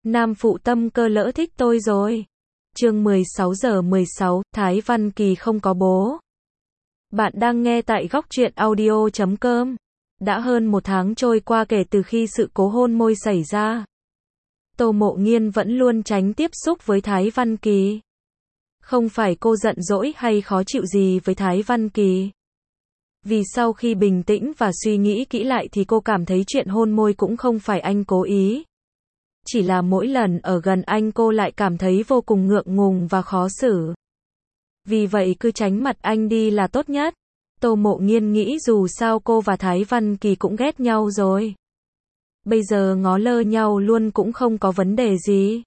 Nam phụ tâm cơ lỡ thích tôi rồi. Chương 16:16, Thái Văn Kỳ không có bố. Bạn đang nghe tại góc truyện audio.com. Đã hơn 1 tháng trôi qua kể từ khi sự cố hôn môi xảy ra. Tô Mộ Nghiên vẫn luôn tránh tiếp xúc với Thái Văn Kỳ. Không phải cô giận dỗi hay khó chịu gì với Thái Văn Kỳ. Vì sau khi bình tĩnh và suy nghĩ kỹ lại thì cô cảm thấy chuyện hôn môi cũng không phải anh cố ý. Chỉ là mỗi lần ở gần anh cô lại cảm thấy vô cùng ngượng ngùng và khó xử. Vì vậy cứ tránh mặt anh đi là tốt nhất. Tô Mộ Nghiên nghĩ dù sao cô và Thái Văn Kỳ cũng ghét nhau rồi. Bây giờ ngó lơ nhau luôn cũng không có vấn đề gì.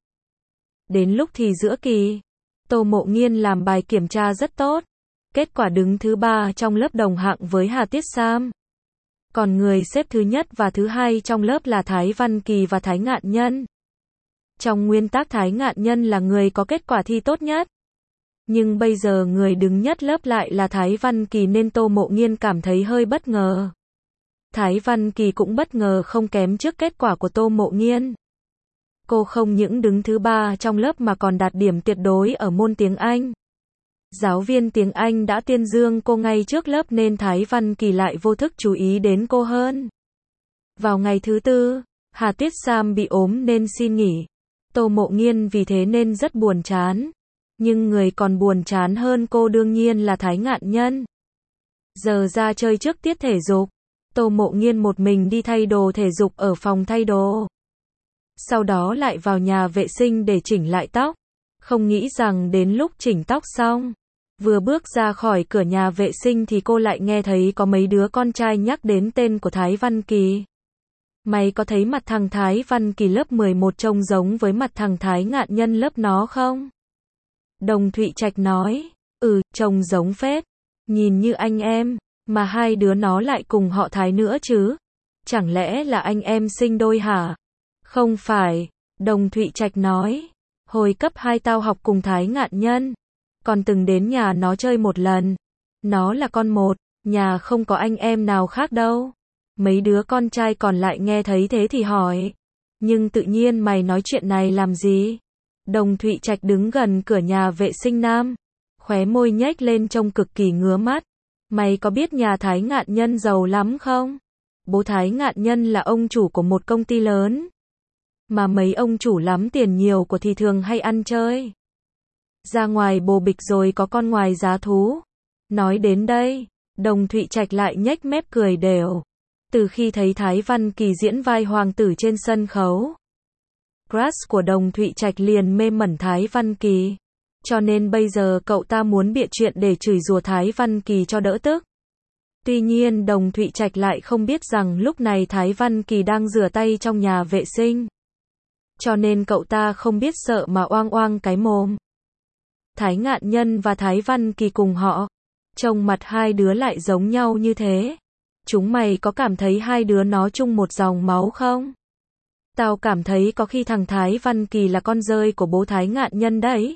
Đến lúc thì giữa kỳ, Tô Mộ Nghiên làm bài kiểm tra rất tốt. Kết quả đứng thứ 3 trong lớp đồng hạng với Hà Tiết Sam. Còn người xếp thứ nhất và thứ 2 trong lớp là Thái Văn Kỳ và Thái Ngạn Nhân. Trong nguyên tắc Thái Ngạn Nhân là người có kết quả thi tốt nhất. Nhưng bây giờ người đứng nhất lớp lại là Thái Văn Kỳ nên Tô Mộ Nghiên cảm thấy hơi bất ngờ. Thái Văn Kỳ cũng bất ngờ không kém trước kết quả của Tô Mộ Nghiên. Cô không những đứng thứ 3 trong lớp mà còn đạt điểm tuyệt đối ở môn tiếng Anh. Giáo viên tiếng Anh đã tuyên dương cô ngay trước lớp nên Thái Văn Kỳ lại vô thức chú ý đến cô hơn. Vào ngày thứ 4, Hà Tiết Sam bị ốm nên xin nghỉ. Tô Mộ Nghiên vì thế nên rất buồn chán. Nhưng người còn buồn chán hơn cô đương nhiên là Thái Ngạn Nhân. Giờ ra chơi trước tiết thể dục, Tô Mộ Nghiên một mình đi thay đồ thể dục ở phòng thay đồ. Sau đó lại vào nhà vệ sinh để chỉnh lại tóc. Không nghĩ rằng đến lúc chỉnh tóc xong, vừa bước ra khỏi cửa nhà vệ sinh thì cô lại nghe thấy có mấy đứa con trai nhắc đến tên của Thái Văn Kỳ. Mày có thấy mặt thằng Thái Văn Kỳ lớp 11 trông giống với mặt thằng Thái Ngạn Nhân lớp nó không? Đồng Thụy Trạch nói, trông giống phết. Nhìn như anh em, mà hai đứa nó lại cùng họ Thái nữa chứ. Chẳng lẽ là anh em sinh đôi hả? Không phải, Đồng Thụy Trạch nói. Hồi cấp 2 tao học cùng Thái Ngạn Nhân. Còn từng đến nhà nó chơi một lần. Nó là con một, nhà không có anh em nào khác đâu. Mấy đứa con trai còn lại nghe thấy thế thì hỏi. Nhưng tự nhiên mày nói chuyện này làm gì? Đồng Thụy Trạch đứng gần cửa nhà vệ sinh nam. Khóe môi nhếch lên trông cực kỳ ngứa mắt. Mày có biết nhà Thái Ngạn Nhân giàu lắm không? Bố Thái Ngạn Nhân là ông chủ của một công ty lớn. Mà mấy ông chủ lắm tiền nhiều của thì thường hay ăn chơi. Ra ngoài bồ bịch rồi có con ngoài giá thú. Nói đến đây, Đồng Thụy Trạch lại nhếch mép cười đều. Từ khi thấy Thái Văn Kỳ diễn vai hoàng tử trên sân khấu, crush của Đồng Thụy Trạch liền mê mẩn Thái Văn Kỳ. Cho nên bây giờ cậu ta muốn bịa chuyện để chửi rủa Thái Văn Kỳ cho đỡ tức. Tuy nhiên Đồng Thụy Trạch lại không biết rằng lúc này Thái Văn Kỳ đang rửa tay trong nhà vệ sinh. Cho nên cậu ta không biết sợ mà oang oang cái mồm. Thái Ngạn Nhân và Thái Văn Kỳ cùng họ. Trông mặt hai đứa lại giống nhau như thế. Chúng mày có cảm thấy hai đứa nó chung một dòng máu không? Tao cảm thấy có khi thằng Thái Văn Kỳ là con rơi của bố Thái Ngạn Nhân đấy.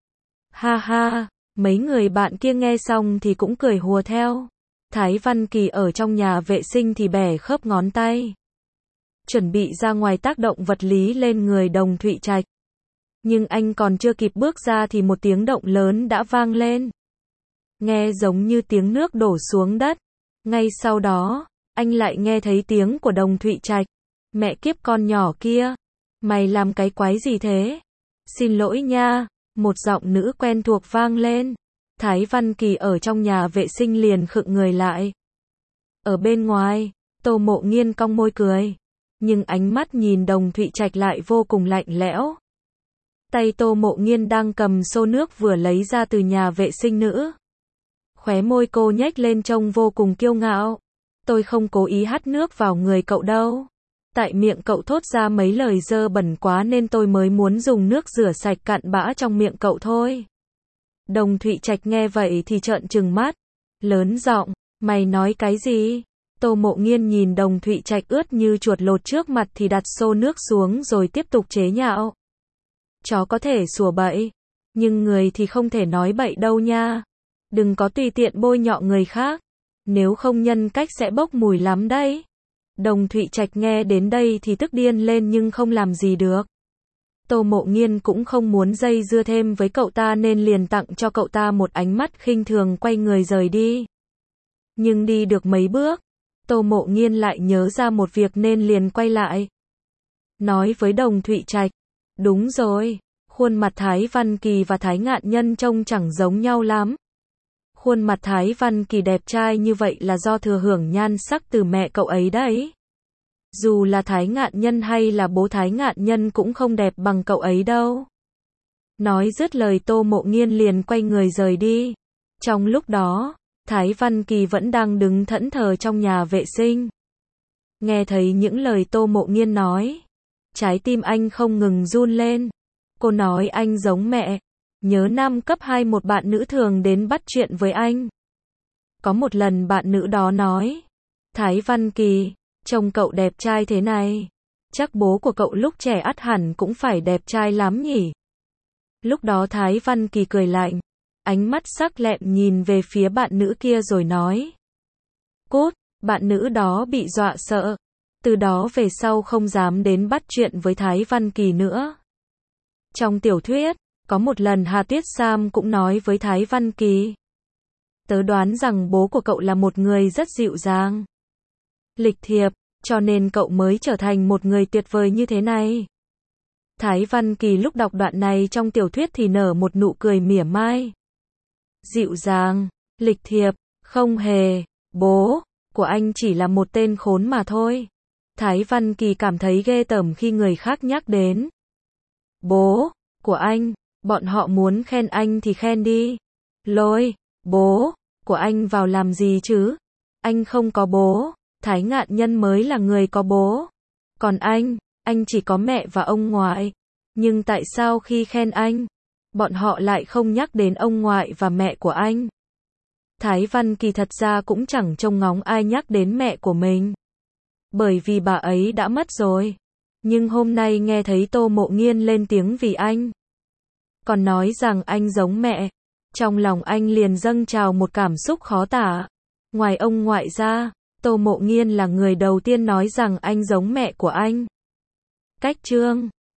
Ha ha, mấy người bạn kia nghe xong thì cũng cười hùa theo. Thái Văn Kỳ ở trong nhà vệ sinh thì bẻ khớp ngón tay. Chuẩn bị ra ngoài tác động vật lý lên người Đồng Thụy Trạch. Nhưng anh còn chưa kịp bước ra thì một tiếng động lớn đã vang lên. Nghe giống như tiếng nước đổ xuống đất. Ngay sau đó, anh lại nghe thấy tiếng của Đồng Thụy Trạch. Mẹ kiếp con nhỏ kia, mày làm cái quái gì thế? Xin lỗi nha, một giọng nữ quen thuộc vang lên. Thái Văn Kỳ ở trong nhà vệ sinh liền khựng người lại. Ở bên ngoài, Tô Mộ Nghiên cong môi cười. Nhưng ánh mắt nhìn Đồng Thụy Trạch lại vô cùng lạnh lẽo. Tay Tô Mộ Nghiên đang cầm xô nước vừa lấy ra từ nhà vệ sinh nữ. Khóe môi cô nhếch lên trông vô cùng kiêu ngạo. Tôi không cố ý hắt nước vào người cậu đâu. Tại miệng cậu thốt ra mấy lời dơ bẩn quá nên tôi mới muốn dùng nước rửa sạch cặn bã trong miệng cậu thôi. Đồng Thụy Trạch nghe vậy thì trợn trừng mắt. Lớn giọng, mày nói cái gì? Tô Mộ Nghiên nhìn Đồng Thụy Trạch ướt như chuột lột trước mặt thì đặt xô nước xuống rồi tiếp tục chế nhạo. Chó có thể sủa bậy, nhưng người thì không thể nói bậy đâu nha. Đừng có tùy tiện bôi nhọ người khác, nếu không nhân cách sẽ bốc mùi lắm đấy. Đồng Thụy Trạch nghe đến đây thì tức điên lên nhưng không làm gì được. Tô Mộ Nghiên cũng không muốn dây dưa thêm với cậu ta nên liền tặng cho cậu ta một ánh mắt khinh thường quay người rời đi. Nhưng đi được mấy bước, Tô Mộ Nghiên lại nhớ ra một việc nên liền quay lại. Nói với Đồng Thụy Trạch, đúng rồi, khuôn mặt Thái Văn Kỳ và Thái Ngạn Nhân trông chẳng giống nhau lắm. Khuôn mặt Thái Văn Kỳ đẹp trai như vậy là do thừa hưởng nhan sắc từ mẹ cậu ấy đấy. Dù là Thái Ngạn Nhân hay là bố Thái Ngạn Nhân cũng không đẹp bằng cậu ấy đâu. Nói dứt lời Tô Mộ Nghiên liền quay người rời đi. Trong lúc đó, Thái Văn Kỳ vẫn đang đứng thẫn thờ trong nhà vệ sinh. Nghe thấy những lời Tô Mộ Nghiên nói, trái tim anh không ngừng run lên. Cô nói anh giống mẹ. Nhớ năm cấp 2 một bạn nữ thường đến bắt chuyện với anh. Có một lần bạn nữ đó nói, Thái Văn Kỳ, trông cậu đẹp trai thế này, chắc bố của cậu lúc trẻ ắt hẳn cũng phải đẹp trai lắm nhỉ. Lúc đó Thái Văn Kỳ cười lạnh, ánh mắt sắc lẹm nhìn về phía bạn nữ kia rồi nói. Cút, bạn nữ đó bị dọa sợ. Từ đó về sau không dám đến bắt chuyện với Thái Văn Kỳ nữa. Trong tiểu thuyết, có một lần Hà Tuyết Sam cũng nói với Thái Văn Kỳ. Tớ đoán rằng bố của cậu là một người rất dịu dàng, lịch thiệp, cho nên cậu mới trở thành một người tuyệt vời như thế này. Thái Văn Kỳ lúc đọc đoạn này trong tiểu thuyết thì nở một nụ cười mỉa mai. Dịu dàng, lịch thiệp, không hề, bố của anh chỉ là một tên khốn mà thôi. Thái Văn Kỳ cảm thấy ghê tởm khi người khác nhắc đến bố của anh, bọn họ muốn khen anh thì khen đi. Lôi bố của anh vào làm gì chứ? Anh không có bố, Thái Ngạn Nhân mới là người có bố. Còn anh chỉ có mẹ và ông ngoại. Nhưng tại sao khi khen anh, bọn họ lại không nhắc đến ông ngoại và mẹ của anh? Thái Văn Kỳ thật ra cũng chẳng trông ngóng ai nhắc đến mẹ của mình. Bởi vì bà ấy đã mất rồi. Nhưng hôm nay nghe thấy Tô Mộ Nghiên lên tiếng vì anh, còn nói rằng anh giống mẹ, trong lòng anh liền dâng trào một cảm xúc khó tả. Ngoài ông ngoại ra, Tô Mộ Nghiên là người đầu tiên nói rằng anh giống mẹ của anh. Cách chương